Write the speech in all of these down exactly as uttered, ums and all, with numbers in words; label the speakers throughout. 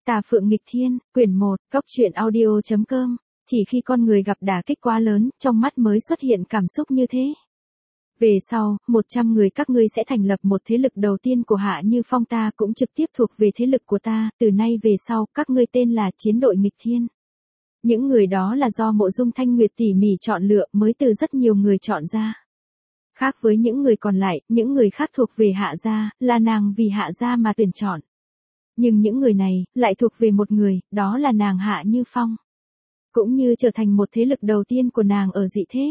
Speaker 1: Tà Phượng Nghịch Thiên, quyển một, Cốc truyện audio chấm com. Chỉ khi con người gặp đả kích quá lớn, trong mắt mới xuất hiện cảm xúc như thế. Về sau, một trăm người các ngươi sẽ thành lập một thế lực đầu tiên của Hạ Như Phong, ta cũng trực tiếp thuộc về thế lực của ta, từ nay về sau, các ngươi tên là Chiến đội Nghịch Thiên. Những người đó là do Mộ Dung Thanh Nguyệt tỉ mỉ chọn lựa mới từ rất nhiều người chọn ra. Khác với những người còn lại, những người khác thuộc về Hạ gia, là nàng vì Hạ gia mà tuyển chọn. Nhưng những người này, lại thuộc về một người, đó là nàng Hạ Như Phong. Cũng như trở thành một thế lực đầu tiên của nàng ở dị thế.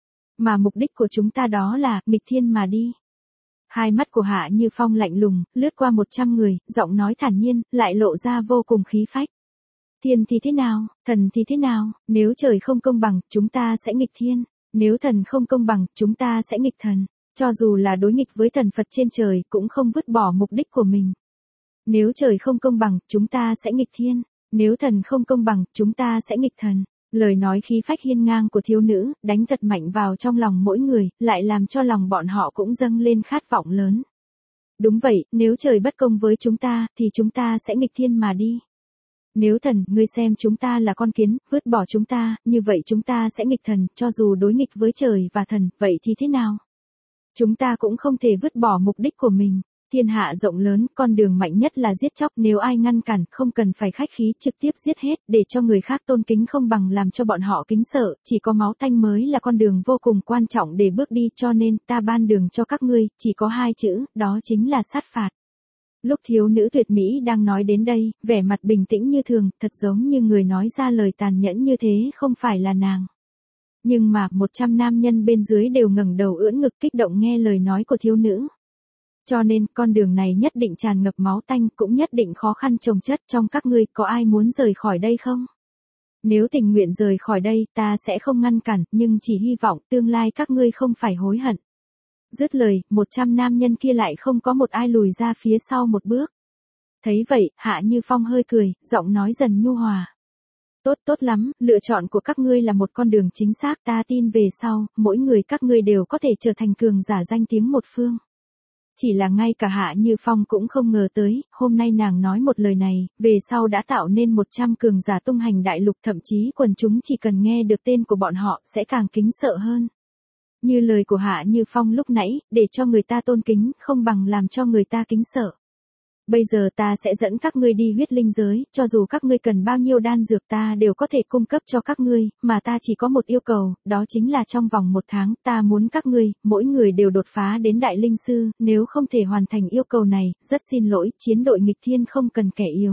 Speaker 1: Mà mục đích của chúng ta đó là, nghịch thiên mà đi. Hai mắt của Hạ Như Phong lạnh lùng, lướt qua một trăm người, giọng nói thản nhiên, lại lộ ra vô cùng khí phách. Thiên thì thế nào, thần thì thế nào, nếu trời không công bằng, chúng ta sẽ nghịch thiên. Nếu thần không công bằng, chúng ta sẽ nghịch thần. Cho dù là đối nghịch với thần Phật trên trời, cũng không vứt bỏ mục đích của mình. Nếu trời không công bằng, chúng ta sẽ nghịch thiên. Nếu thần không công bằng, chúng ta sẽ nghịch thần. Lời nói khí phách hiên ngang của thiếu nữ, đánh thật mạnh vào trong lòng mỗi người, lại làm cho lòng bọn họ cũng dâng lên khát vọng lớn. Đúng vậy, nếu trời bất công với chúng ta, thì chúng ta sẽ nghịch thiên mà đi. Nếu thần, ngươi xem chúng ta là con kiến, vứt bỏ chúng ta, như vậy chúng ta sẽ nghịch thần, cho dù đối nghịch với trời và thần, vậy thì thế nào? Chúng ta cũng không thể vứt bỏ mục đích của mình. Thiên hạ rộng lớn, con đường mạnh nhất là giết chóc, nếu ai ngăn cản, không cần phải khách khí, trực tiếp giết hết, để cho người khác tôn kính không bằng làm cho bọn họ kính sợ, chỉ có máu tanh mới là con đường vô cùng quan trọng để bước đi, cho nên, ta ban đường cho các ngươi, chỉ có hai chữ, đó chính là sát phạt. Lúc thiếu nữ tuyệt mỹ đang nói đến đây, vẻ mặt bình tĩnh như thường, thật giống như người nói ra lời tàn nhẫn như thế không phải là nàng. Nhưng mà, một trăm nam nhân bên dưới đều ngẩng đầu ưỡn ngực kích động nghe lời nói của thiếu nữ. Cho nên, con đường này nhất định tràn ngập máu tanh, cũng nhất định khó khăn chồng chất, trong các ngươi, có ai muốn rời khỏi đây không? Nếu tình nguyện rời khỏi đây, ta sẽ không ngăn cản, nhưng chỉ hy vọng tương lai các ngươi không phải hối hận. Dứt lời, một trăm nam nhân kia lại không có một ai lùi ra phía sau một bước. Thấy vậy, Hạ Như Phong hơi cười, giọng nói dần nhu hòa. Tốt tốt lắm, lựa chọn của các ngươi là một con đường chính xác, ta tin về sau, mỗi người các ngươi đều có thể trở thành cường giả danh tiếng một phương. Chỉ là ngay cả Hạ Như Phong cũng không ngờ tới, hôm nay nàng nói một lời này, về sau đã tạo nên một trăm cường giả tung hành đại lục, thậm chí quần chúng chỉ cần nghe được tên của bọn họ sẽ càng kính sợ hơn. Như lời của Hạ Như Phong lúc nãy, để cho người ta tôn kính, không bằng làm cho người ta kính sợ. Bây giờ ta sẽ dẫn các ngươi đi huyết linh giới, cho dù các ngươi cần bao nhiêu đan dược ta đều có thể cung cấp cho các ngươi, mà ta chỉ có một yêu cầu, đó chính là trong vòng một tháng, ta muốn các ngươi, mỗi người đều đột phá đến đại linh sư, nếu không thể hoàn thành yêu cầu này, rất xin lỗi, chiến đội nghịch thiên không cần kẻ yếu.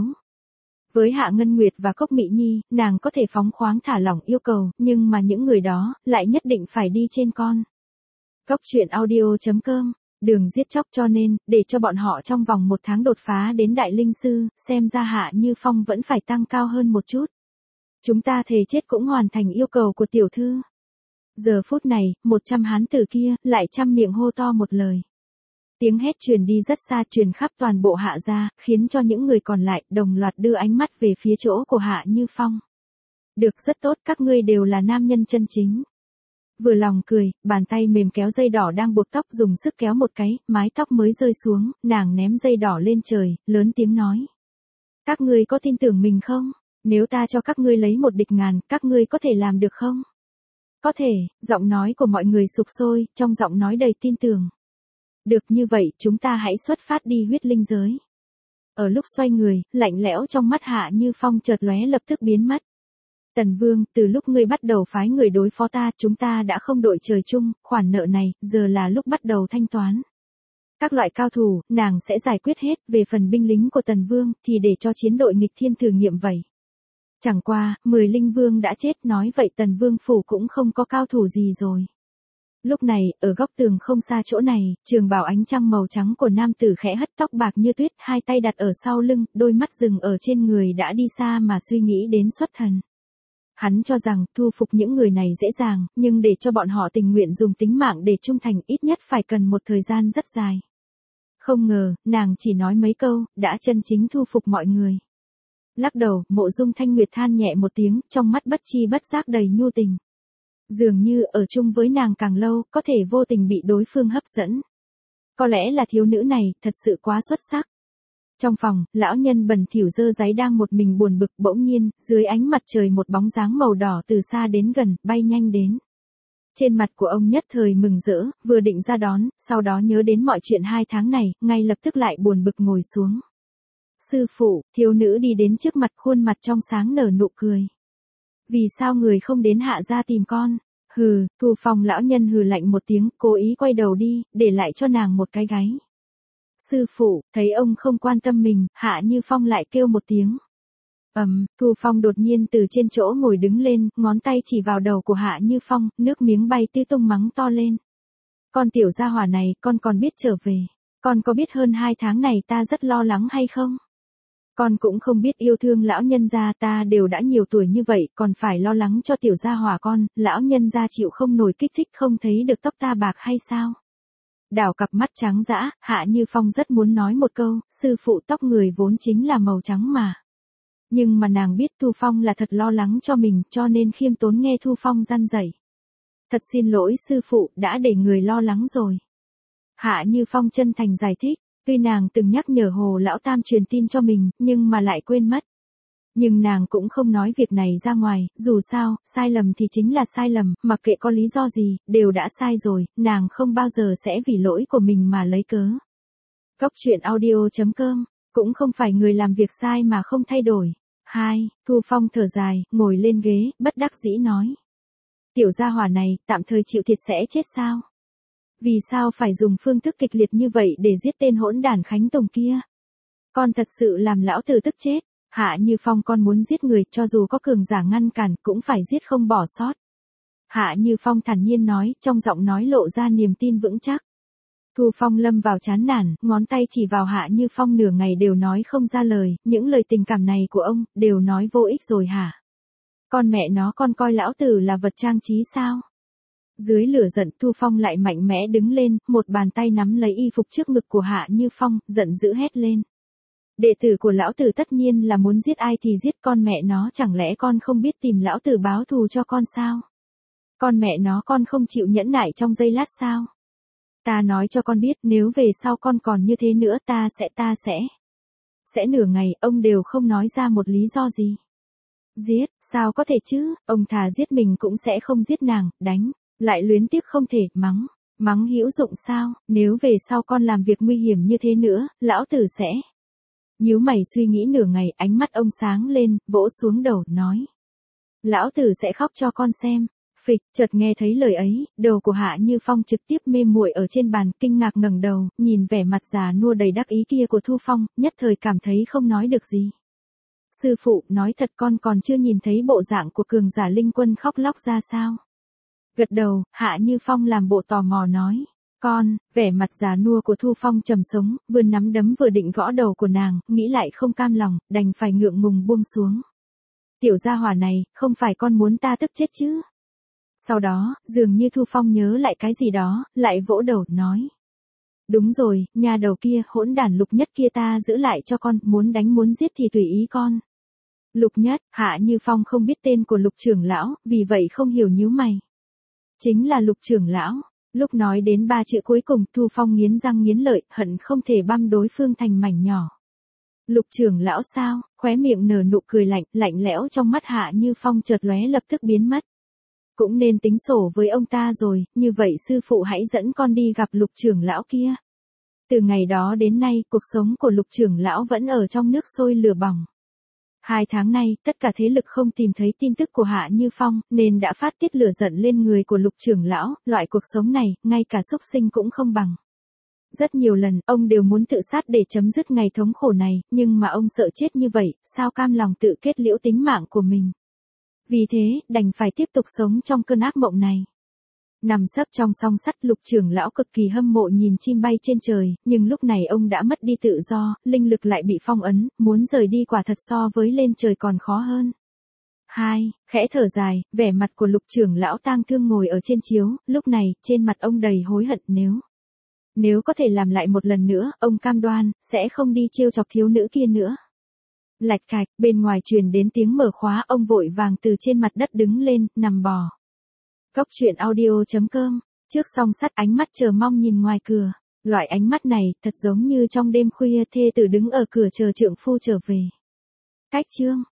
Speaker 1: Với Hạ Ngân Nguyệt và Cốc Mị Nhi, nàng có thể phóng khoáng thả lỏng yêu cầu, nhưng mà những người đó, lại nhất định phải đi trên con. Cốc truyện audio chấm com, đường giết chóc, cho nên, để cho bọn họ trong vòng một tháng đột phá đến đại linh sư, xem ra Hạ Như Phong vẫn phải tăng cao hơn một chút. Chúng ta thề chết cũng hoàn thành yêu cầu của tiểu thư. Giờ phút này, một trăm hán tử kia, lại trăm miệng hô to một lời. Tiếng hét truyền đi rất xa, truyền khắp toàn bộ Hạ gia, khiến cho những người còn lại đồng loạt đưa ánh mắt về phía chỗ của Hạ Như Phong. Được, rất tốt, các ngươi đều là nam nhân chân chính. Vừa lòng cười, bàn tay mềm kéo dây đỏ đang buộc tóc, dùng sức kéo một cái, mái tóc mới rơi xuống, nàng ném dây đỏ lên trời, lớn tiếng nói. Các ngươi có tin tưởng mình không? Nếu ta cho các ngươi lấy một địch ngàn, các ngươi có thể làm được không? Có thể, giọng nói của mọi người sục sôi, trong giọng nói đầy tin tưởng. Được, như vậy, chúng ta hãy xuất phát đi huyết linh giới. Ở lúc xoay người, lạnh lẽo trong mắt Hạ Như Phong chợt lóe lập tức biến mất. Tần Vương, từ lúc ngươi bắt đầu phái người đối phó ta, chúng ta đã không đội trời chung, khoản nợ này, giờ là lúc bắt đầu thanh toán. Các loại cao thủ, nàng sẽ giải quyết hết, về phần binh lính của Tần Vương, thì để cho chiến đội nghịch thiên thử nghiệm vậy. Chẳng qua, mười linh vương đã chết, nói vậy Tần Vương phủ cũng không có cao thủ gì rồi. Lúc này, ở góc tường không xa chỗ này, trường bào ánh trăng màu trắng của nam tử khẽ hất tóc bạc như tuyết, hai tay đặt ở sau lưng, đôi mắt dừng ở trên người đã đi xa mà suy nghĩ đến xuất thần. Hắn cho rằng, thu phục những người này dễ dàng, nhưng để cho bọn họ tình nguyện dùng tính mạng để trung thành ít nhất phải cần một thời gian rất dài. Không ngờ, nàng chỉ nói mấy câu, đã chân chính thu phục mọi người. Lắc đầu, Mộ Dung Thanh Nguyệt than nhẹ một tiếng, trong mắt bất chi bất giác đầy nhu tình. Dường như, ở chung với nàng càng lâu, có thể vô tình bị đối phương hấp dẫn. Có lẽ là thiếu nữ này, thật sự quá xuất sắc. Trong phòng, lão nhân bẩn thỉu dơ dáy đang một mình buồn bực, bỗng nhiên, dưới ánh mặt trời một bóng dáng màu đỏ từ xa đến gần, bay nhanh đến. Trên mặt của ông nhất thời mừng rỡ, vừa định ra đón, sau đó nhớ đến mọi chuyện hai tháng này, ngay lập tức lại buồn bực ngồi xuống. Sư phụ, thiếu nữ đi đến trước mặt, khuôn mặt trong sáng nở nụ cười. Vì sao người không đến hạ gia tìm con? Hừ, Thu Phong lão nhân hừ lạnh một tiếng, cố ý quay đầu đi, để lại cho nàng một cái gáy. Sư phụ, thấy ông không quan tâm mình, Hạ Như Phong lại kêu một tiếng. Ầm, um, Thu Phong đột nhiên từ trên chỗ ngồi đứng lên, ngón tay chỉ vào đầu của Hạ Như Phong, nước miếng bay tứ tung mắng to lên. Con tiểu gia hỏa này, con còn biết trở về. Con có biết hơn hai tháng này ta rất lo lắng hay không? Con cũng không biết yêu thương lão nhân gia, ta đều đã nhiều tuổi như vậy, còn phải lo lắng cho tiểu gia hỏa con, lão nhân gia chịu không nổi kích thích không thấy được tóc ta bạc hay sao? Đảo cặp mắt trắng dã, Hạ Như Phong rất muốn nói một câu, sư phụ tóc người vốn chính là màu trắng mà. Nhưng mà nàng biết Thu Phong là thật lo lắng cho mình, cho nên khiêm tốn nghe Thu Phong răn dạy. Thật xin lỗi sư phụ, đã để người lo lắng rồi. Hạ Như Phong chân thành giải thích, tuy nàng từng nhắc nhở Hồ Lão Tam truyền tin cho mình, nhưng mà lại quên mất. Nhưng nàng cũng không nói việc này ra ngoài, dù sao, sai lầm thì chính là sai lầm, mặc kệ có lý do gì, đều đã sai rồi, nàng không bao giờ sẽ vì lỗi của mình mà lấy cớ. Cốc truyện audio chấm com, cũng không phải người làm việc sai mà không thay đổi. Hai, Thu Phong thở dài, ngồi lên ghế, bất đắc dĩ nói. Tiểu gia hỏa này, tạm thời chịu thiệt sẽ chết sao? Vì sao phải dùng phương thức kịch liệt như vậy để giết tên hỗn đản Khánh Tùng kia? Con thật sự làm lão tử tức chết. Hạ Như Phong, con muốn giết người, cho dù có cường giả ngăn cản, cũng phải giết không bỏ sót. Hạ Như Phong thản nhiên nói, trong giọng nói lộ ra niềm tin vững chắc. Thu Phong lâm vào chán nản, ngón tay chỉ vào Hạ Như Phong nửa ngày đều nói không ra lời, những lời tình cảm này của ông, đều nói vô ích rồi hả? Con mẹ nó, con coi lão tử là vật trang trí sao? Dưới lửa giận, Thu Phong lại mạnh mẽ đứng lên, một bàn tay nắm lấy y phục trước ngực của Hạ Như Phong, giận dữ hét lên. Đệ tử của lão tử tất nhiên là muốn giết ai thì giết, con mẹ nó, chẳng lẽ con không biết tìm lão tử báo thù cho con sao? Con mẹ nó, con không chịu nhẫn nại trong giây lát sao? Ta nói cho con biết, nếu về sau con còn như thế nữa ta sẽ ta sẽ. Sẽ nửa ngày, ông đều không nói ra một lý do gì. Giết, sao có thể chứ, ông thà giết mình cũng sẽ không giết nàng, đánh, lại luyến tiếc không thể, mắng. Mắng hữu dụng sao, nếu về sau con làm việc nguy hiểm như thế nữa, lão tử sẽ. Nhíu mày suy nghĩ nửa ngày, ánh mắt ông sáng lên, vỗ xuống đầu, nói. Lão tử sẽ khóc cho con xem. Phịch, chợt nghe thấy lời ấy, đầu của Hạ Như Phong trực tiếp mê muội ở trên bàn, kinh ngạc ngẩng đầu, nhìn vẻ mặt già nua đầy đắc ý kia của Thu Phong, nhất thời cảm thấy không nói được gì. Sư phụ, nói thật con còn chưa nhìn thấy bộ dạng của cường giả linh quân khóc lóc ra sao. Gật đầu, Hạ Như Phong làm bộ tò mò nói. Con, vẻ mặt già nua của Thu Phong trầm sống, vừa nắm đấm vừa định gõ đầu của nàng, nghĩ lại không cam lòng, đành phải ngượng ngùng buông xuống. Tiểu gia hỏa này, không phải con muốn ta tức chết chứ? Sau đó, dường như Thu Phong nhớ lại cái gì đó, lại vỗ đầu, nói. Đúng rồi, nhà đầu kia, hỗn đản Lục Nhất kia ta giữ lại cho con, muốn đánh muốn giết thì tùy ý con. Lục Nhất, Hạ Như Phong không biết tên của Lục trưởng lão, vì vậy không hiểu nhíu mày. Chính là Lục trưởng lão. Lúc nói đến ba chữ cuối cùng, Thu Phong nghiến răng nghiến lợi, hận không thể băm đối phương thành mảnh nhỏ. Lục trưởng lão sao, khóe miệng nở nụ cười lạnh, lạnh lẽo trong mắt Hạ Như Phong chợt lóe lập tức biến mất. Cũng nên tính sổ với ông ta rồi, như vậy sư phụ hãy dẫn con đi gặp Lục trưởng lão kia. Từ ngày đó đến nay, cuộc sống của Lục trưởng lão vẫn ở trong nước sôi lửa bỏng. Hai tháng nay, tất cả thế lực không tìm thấy tin tức của Hạ Như Phong, nên đã phát tiết lửa giận lên người của Lục trưởng lão, loại cuộc sống này, ngay cả súc sinh cũng không bằng. Rất nhiều lần, ông đều muốn tự sát để chấm dứt ngày thống khổ này, nhưng mà ông sợ chết như vậy, sao cam lòng tự kết liễu tính mạng của mình. Vì thế, đành phải tiếp tục sống trong cơn ác mộng này. Nằm sấp trong song sắt, Lục trưởng lão cực kỳ hâm mộ nhìn chim bay trên trời, nhưng lúc này ông đã mất đi tự do, linh lực lại bị phong ấn, muốn rời đi quả thật so với lên trời còn khó hơn. Hai, khẽ thở dài, vẻ mặt của Lục trưởng lão tang thương ngồi ở trên chiếu, lúc này, trên mặt ông đầy hối hận nếu. Nếu có thể làm lại một lần nữa, ông cam đoan, sẽ không đi trêu chọc thiếu nữ kia nữa. Lạch cạch, bên ngoài truyền đến tiếng mở khóa, ông vội vàng từ trên mặt đất đứng lên, nằm bò. Cốc truyện audio chấm com, trước song sắt ánh mắt chờ mong nhìn ngoài cửa. Loại ánh mắt này, thật giống như trong đêm khuya thê tử đứng ở cửa chờ trượng phu trở về. Cách chương